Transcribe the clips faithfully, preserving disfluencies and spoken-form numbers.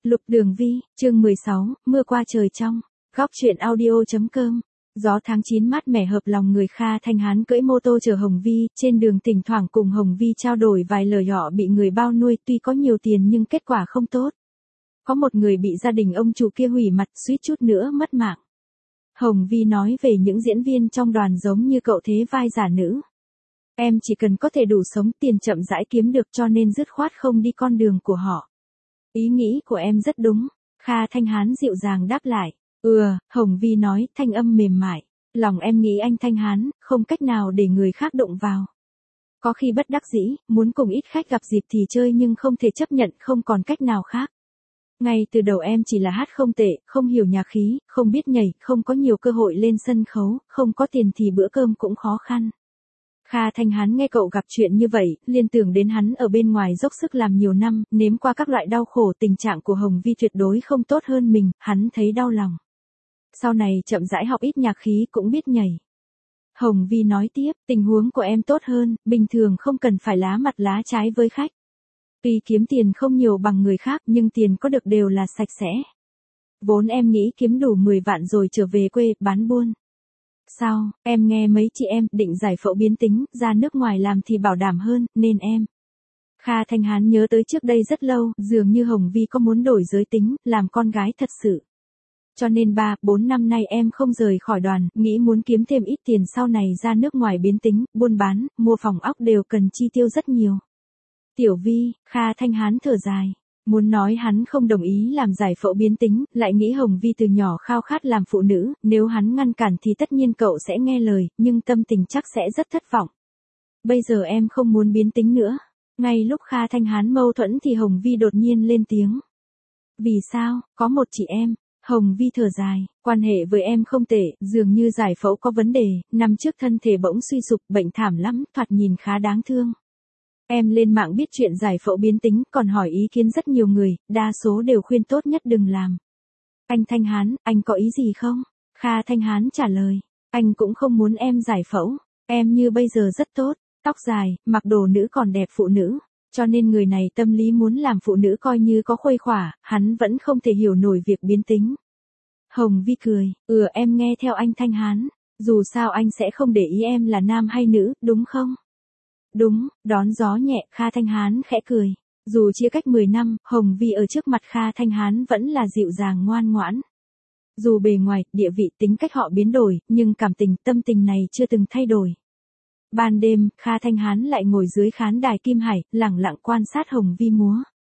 Lục Đường Vi, chương mười sáu, mưa qua trời trong. Góc truyện audio.com. Gió tháng chín mát mẻ hợp lòng người. Kha Thanh Hán cưỡi mô tô chở Hồng Vi, trên đường thỉnh thoảng cùng Hồng Vi trao đổi vài lời họ bị người bao nuôi, tuy có nhiều tiền nhưng kết quả không tốt. Có một người bị gia đình ông chủ kia hủy mặt, suýt chút nữa mất mạng. Hồng Vi nói về những diễn viên trong đoàn giống như cậu thế vai giả nữ. Em chỉ cần có thể đủ sống, tiền chậm rãi kiếm được, cho nên dứt khoát không đi con đường của họ. Ý nghĩ của em rất đúng. Kha Thanh Hán dịu dàng đáp lại. Ừ, Hồng Vi nói, thanh âm mềm mại. Lòng em nghĩ anh Thanh Hán, không cách nào để người khác động vào. Có khi bất đắc dĩ, muốn cùng ít khách gặp dịp thì chơi nhưng không thể chấp nhận, không còn cách nào khác. Ngay từ đầu em chỉ là hát không tệ, không hiểu nhạc khí, không biết nhảy, không có nhiều cơ hội lên sân khấu, không có tiền thì bữa cơm cũng khó khăn. Kha Thanh Hán nghe cậu gặp chuyện như vậy, liên tưởng đến hắn ở bên ngoài dốc sức làm nhiều năm, nếm qua các loại đau khổ, tình trạng của Hồng Vi tuyệt đối không tốt hơn mình, hắn thấy đau lòng. Sau này chậm rãi học ít nhạc khí cũng biết nhảy. Hồng Vi nói tiếp, tình huống của em tốt hơn, bình thường không cần phải lá mặt lá trái với khách. Tuy kiếm tiền không nhiều bằng người khác nhưng tiền có được đều là sạch sẽ. Vốn em nghĩ kiếm đủ mười vạn rồi trở về quê, bán buôn. Sao, em nghe mấy chị em định giải phẫu biến tính, ra nước ngoài làm thì bảo đảm hơn, nên em. Kha Thanh Hán nhớ tới trước đây rất lâu, dường như Hồng Vi có muốn đổi giới tính, làm con gái thật sự. Cho nên ba, bốn năm nay em không rời khỏi đoàn, nghĩ muốn kiếm thêm ít tiền sau này ra nước ngoài biến tính, buôn bán, mua phòng ốc đều cần chi tiêu rất nhiều. Tiểu Vi, Kha Thanh Hán thở dài. Muốn nói hắn không đồng ý làm giải phẫu biến tính, lại nghĩ Hồng Vi từ nhỏ khao khát làm phụ nữ, nếu hắn ngăn cản thì tất nhiên cậu sẽ nghe lời, nhưng tâm tình chắc sẽ rất thất vọng. Bây giờ em không muốn biến tính nữa. Ngay lúc Kha Thanh Hán mâu thuẫn thì Hồng Vi đột nhiên lên tiếng. Vì sao, có một chị em. Hồng Vi thở dài, quan hệ với em không tệ, dường như giải phẫu có vấn đề, năm trước thân thể bỗng suy sụp, bệnh thảm lắm, thoạt nhìn khá đáng thương. Em lên mạng biết chuyện giải phẫu biến tính, còn hỏi ý kiến rất nhiều người, đa số đều khuyên tốt nhất đừng làm. Anh Thanh Hán, anh có ý gì không? Kha Thanh Hán trả lời, anh cũng không muốn em giải phẫu, em như bây giờ rất tốt, tóc dài, mặc đồ nữ còn đẹp phụ nữ, cho nên người này tâm lý muốn làm phụ nữ coi như có khuây khỏa, hắn vẫn không thể hiểu nổi việc biến tính. Hồng Vi cười, ừ em nghe theo anh Thanh Hán, dù sao anh sẽ không để ý em là nam hay nữ, đúng không? Đúng, đón gió nhẹ, Kha Thanh Hán khẽ cười. Dù chia cách mười năm, Hồng Vi ở trước mặt Kha Thanh Hán vẫn là dịu dàng ngoan ngoãn. Dù bề ngoài, địa vị, tính cách họ biến đổi, nhưng cảm tình, tâm tình này chưa từng thay đổi. Ban đêm, Kha Thanh Hán lại ngồi dưới khán đài Kim Hải, lẳng lặng quan sát Hồng Vi múa.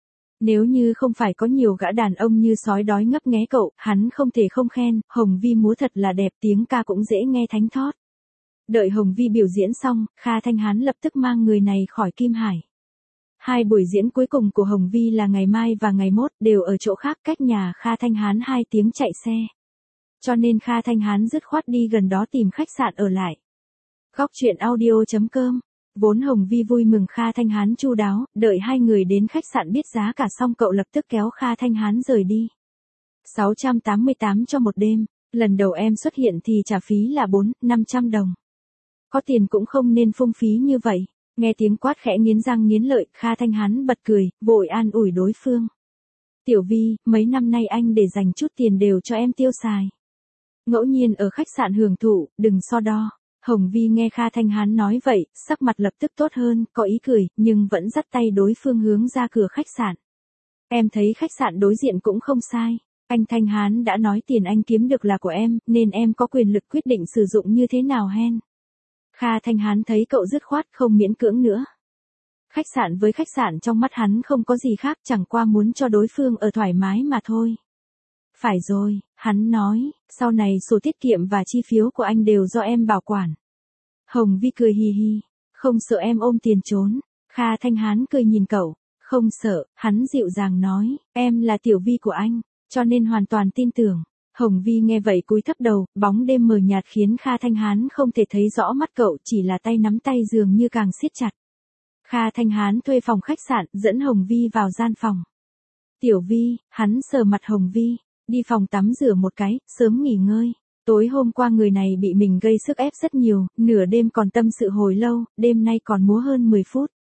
Nếu như không phải có nhiều gã đàn ông như sói đói ngấp nghé cậu, hắn không thể không khen, Hồng Vi múa thật là đẹp, tiếng ca cũng dễ nghe thánh thót. Đợi Hồng Vi biểu diễn xong, Kha Thanh Hán lập tức mang người này khỏi Kim Hải. Hai buổi diễn cuối cùng của Hồng Vi là ngày mai và ngày mốt, đều ở chỗ khác cách nhà Kha Thanh Hán hai tiếng chạy xe. Cho nên Kha Thanh Hán dứt khoát đi gần đó tìm khách sạn ở lại. Góc truyện audio.com. Vốn Hồng Vi vui mừng Kha Thanh Hán chu đáo, đợi hai người đến khách sạn biết giá cả xong cậu lập tức kéo Kha Thanh Hán rời đi. sáu trăm tám mươi tám cho một đêm, lần đầu em xuất hiện thì trả phí là bốn, năm trăm đồng. Có tiền cũng không nên phung phí như vậy. Nghe tiếng quát khẽ nghiến răng nghiến lợi, Kha Thanh Hán bật cười, vội an ủi đối phương. Tiểu Vi, mấy năm nay anh để dành chút tiền đều cho em tiêu xài. Ngẫu nhiên ở khách sạn hưởng thụ, đừng so đo. Hồng Vi nghe Kha Thanh Hán nói vậy, sắc mặt lập tức tốt hơn, có ý cười, nhưng vẫn dắt tay đối phương hướng ra cửa khách sạn. Em thấy khách sạn đối diện cũng không sai. Anh Thanh Hán đã nói tiền anh kiếm được là của em, nên em có quyền lực quyết định sử dụng như thế nào hen. Kha Thanh Hán thấy cậu dứt khoát không miễn cưỡng nữa. Khách sạn với khách sạn trong mắt hắn không có gì khác, chẳng qua muốn cho đối phương ở thoải mái mà thôi. Phải rồi, hắn nói, sau này sổ tiết kiệm và chi phiếu của anh đều do em bảo quản. Hồng Vi cười hì hì, không sợ em ôm tiền trốn. Kha Thanh Hán cười nhìn cậu, không sợ, hắn dịu dàng nói, em là Tiểu Vi của anh, cho nên hoàn toàn tin tưởng. Hồng Vi nghe vậy cúi thấp đầu, bóng đêm mờ nhạt khiến Kha Thanh Hán không thể thấy rõ mắt cậu, chỉ là tay nắm tay dường như càng siết chặt. Kha Thanh Hán thuê phòng khách sạn, dẫn Hồng Vi vào gian phòng. Tiểu Vi, hắn sờ mặt Hồng Vi, đi phòng tắm rửa một cái, sớm nghỉ ngơi. Tối hôm qua người này bị mình gây sức ép rất nhiều, nửa đêm còn tâm sự hồi lâu, đêm nay còn múa hơn mười phút.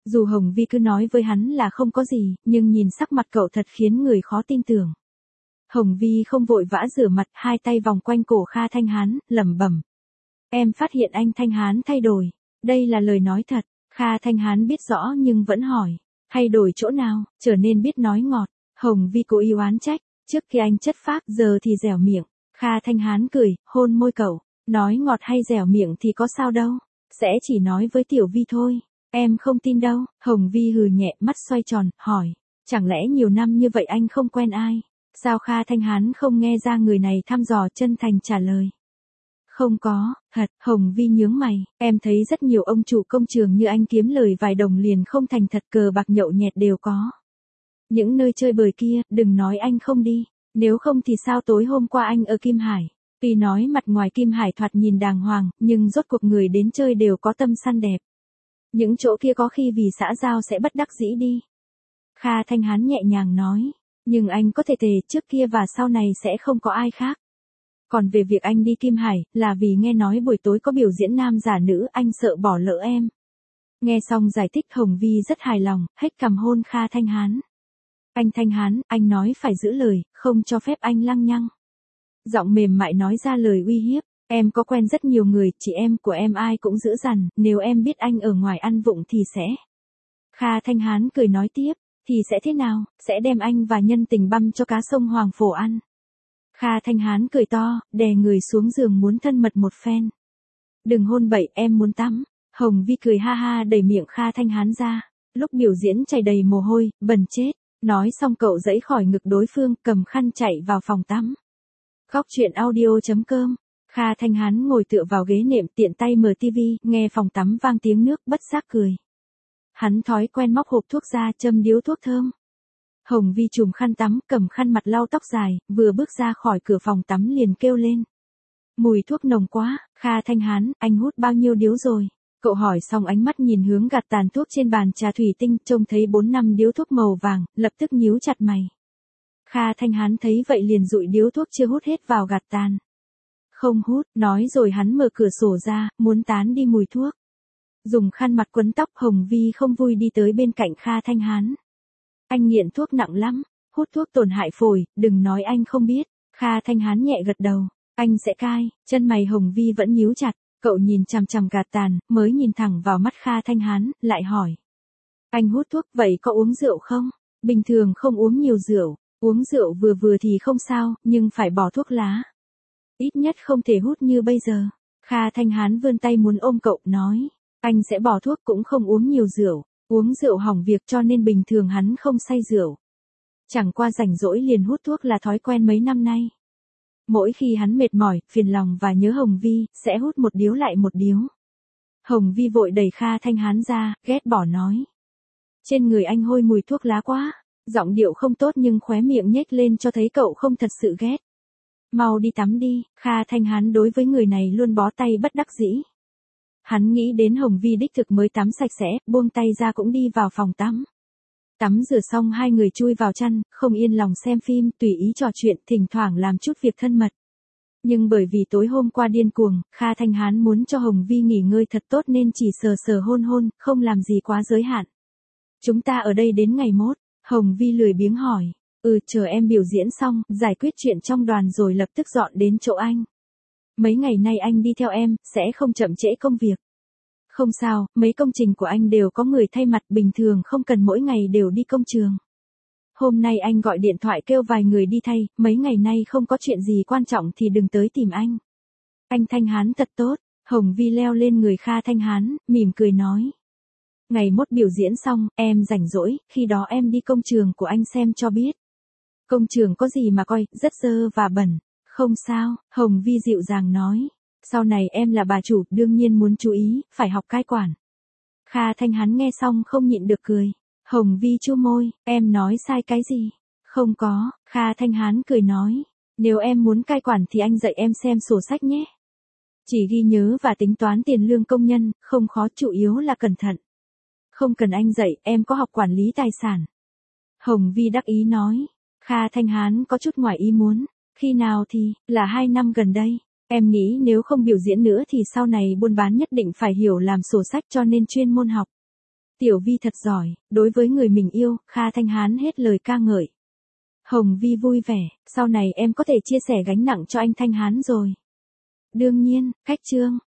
Dù Hồng Vi cứ nói với hắn là không có gì, nhưng nhìn sắc mặt cậu thật khiến người khó tin tưởng. Hồng Vi không vội vã rửa mặt, hai tay vòng quanh cổ Kha Thanh Hán, lẩm bẩm. Em phát hiện anh Thanh Hán thay đổi. Đây là lời nói thật. Kha Thanh Hán biết rõ nhưng vẫn hỏi. Thay đổi chỗ nào, trở nên biết nói ngọt. Hồng Vi cố ý oán trách. Trước khi anh chất phác, giờ thì dẻo miệng. Kha Thanh Hán cười, hôn môi cậu. Nói ngọt hay dẻo miệng thì có sao đâu. Sẽ chỉ nói với Tiểu Vi thôi. Em không tin đâu. Hồng Vi hừ nhẹ, mắt xoay tròn, hỏi. Chẳng lẽ nhiều năm như vậy anh không quen ai? Sao Kha Thanh Hán không nghe ra người này thăm dò, chân thành trả lời. Không có, thật. Hồng Vi nhướng mày. Em thấy rất nhiều ông chủ công trường như anh kiếm lời vài đồng liền không thành thật, cờ bạc nhậu nhẹt đều có. Những nơi chơi bời kia, đừng nói anh không đi. Nếu không thì sao tối hôm qua anh ở Kim Hải? Tuy nói mặt ngoài Kim Hải thoạt nhìn đàng hoàng, nhưng rốt cuộc người đến chơi đều có tâm săn đẹp. Những chỗ kia có khi vì xã giao sẽ bất đắc dĩ đi. Kha Thanh Hán nhẹ nhàng nói. Nhưng anh có thể thề trước kia và sau này sẽ không có ai khác. Còn về việc anh đi Kim Hải, là vì nghe nói buổi tối có biểu diễn nam giả nữ, anh sợ bỏ lỡ em. Nghe xong giải thích, Hồng Vi rất hài lòng, hét cằm hôn Kha Thanh Hán. Anh Thanh Hán, anh nói phải giữ lời, không cho phép anh lăng nhăng. Giọng mềm mại nói ra lời uy hiếp. Em có quen rất nhiều người, chị em của em ai cũng dữ dằn, nếu em biết anh ở ngoài ăn vụng thì sẽ. Kha Thanh Hán cười nói tiếp. Thì sẽ thế nào, sẽ đem anh và nhân tình băm cho cá sông Hoàng Phổ ăn. Kha Thanh Hán cười to, đè người xuống giường muốn thân mật một phen. Đừng hôn bậy, em muốn tắm. Hồng Vi cười ha ha đẩy miệng Kha Thanh Hán ra. Lúc biểu diễn chảy đầy mồ hôi, bẩn chết. Nói xong cậu giãy khỏi ngực đối phương, cầm khăn chạy vào phòng tắm. Góc truyện audio chấm com. Kha Thanh Hán ngồi tựa vào ghế nệm, tiện tay mở tivi, nghe phòng tắm vang tiếng nước, bất giác cười. Hắn thói quen móc hộp thuốc ra, châm điếu thuốc thơm. Hồng Vi trùm khăn tắm, cầm khăn mặt lau tóc dài, vừa bước ra khỏi cửa phòng tắm liền kêu lên. Mùi thuốc nồng quá. Kha Thanh Hán, anh hút bao nhiêu điếu rồi? Cậu hỏi xong ánh mắt nhìn hướng gạt tàn thuốc trên bàn trà thủy tinh, trông thấy bốn năm điếu thuốc màu vàng, lập tức nhíu chặt mày. Kha Thanh Hán thấy vậy liền dụi điếu thuốc chưa hút hết vào gạt tàn. Không hút, nói rồi hắn mở cửa sổ ra, muốn tán đi mùi thuốc. Dùng khăn mặt quấn tóc, Hồng Vi không vui đi tới bên cạnh Kha Thanh Hán. Anh nghiện thuốc nặng lắm, hút thuốc tổn hại phổi, đừng nói anh không biết. Kha Thanh Hán nhẹ gật đầu. Anh sẽ cai. Chân mày Hồng Vi vẫn nhíu chặt. Cậu nhìn chằm chằm gạt tàn, mới nhìn thẳng vào mắt Kha Thanh Hán, lại hỏi. Anh hút thuốc, vậy có uống rượu không? Bình thường không uống nhiều rượu, uống rượu vừa vừa thì không sao, nhưng phải bỏ thuốc lá. Ít nhất không thể hút như bây giờ. Kha Thanh Hán vươn tay muốn ôm cậu, nói. Anh sẽ bỏ thuốc cũng không uống nhiều rượu, uống rượu hỏng việc cho nên bình thường hắn không say rượu. Chẳng qua rảnh rỗi liền hút thuốc là thói quen mấy năm nay. Mỗi khi hắn mệt mỏi, phiền lòng và nhớ Hồng Vi, sẽ hút một điếu lại một điếu. Hồng Vi vội đẩy Kha Thanh Hán ra, ghét bỏ nói. Trên người anh hôi mùi thuốc lá quá. Giọng điệu không tốt nhưng khóe miệng nhếch lên cho thấy cậu không thật sự ghét. Mau đi tắm đi. Kha Thanh Hán đối với người này luôn bó tay bất đắc dĩ. Hắn nghĩ đến Hồng Vi đích thực mới tắm sạch sẽ, buông tay ra cũng đi vào phòng tắm. Tắm rửa xong hai người chui vào chăn, không yên lòng xem phim, tùy ý trò chuyện, thỉnh thoảng làm chút việc thân mật. Nhưng bởi vì tối hôm qua điên cuồng, Kha Thanh Hán muốn cho Hồng Vi nghỉ ngơi thật tốt nên chỉ sờ sờ hôn hôn, không làm gì quá giới hạn. Chúng ta ở đây đến ngày mốt. Hồng Vi lười biếng hỏi. Ừ, chờ em biểu diễn xong, giải quyết chuyện trong đoàn rồi lập tức dọn đến chỗ anh. Mấy ngày nay anh đi theo em, sẽ không chậm trễ công việc. Không sao, mấy công trình của anh đều có người thay mặt, bình thường không cần mỗi ngày đều đi công trường. Hôm nay anh gọi điện thoại kêu vài người đi thay, mấy ngày nay không có chuyện gì quan trọng thì đừng tới tìm anh. Anh Thanh Hán thật tốt. Hồng Vi leo lên người Kha Thanh Hán, mỉm cười nói. Ngày mốt biểu diễn xong, em rảnh rỗi, khi đó em đi công trường của anh xem cho biết. Công trường có gì mà coi, rất dơ và bẩn. Không sao, Hồng Vi dịu dàng nói. Sau này em là bà chủ, đương nhiên muốn chú ý, phải học cai quản. Kha Thanh Hán nghe xong không nhịn được cười. Hồng Vi chu môi, em nói sai cái gì? Không có. Kha Thanh Hán cười nói. Nếu em muốn cai quản thì anh dạy em xem sổ sách nhé. Chỉ ghi nhớ và tính toán tiền lương công nhân, không khó, chủ yếu là cẩn thận. Không cần anh dạy, em có học quản lý tài sản. Hồng Vi đắc ý nói. Kha Thanh Hán có chút ngoài ý muốn. Khi nào thì, là hai năm gần đây. Em nghĩ nếu không biểu diễn nữa thì sau này buôn bán nhất định phải hiểu làm sổ sách cho nên chuyên môn học. Tiểu Vi thật giỏi, đối với người mình yêu, Kha Thanh Hán hết lời ca ngợi. Hồng Vi vui vẻ, sau này em có thể chia sẻ gánh nặng cho anh Thanh Hán rồi. Đương nhiên, cách chương.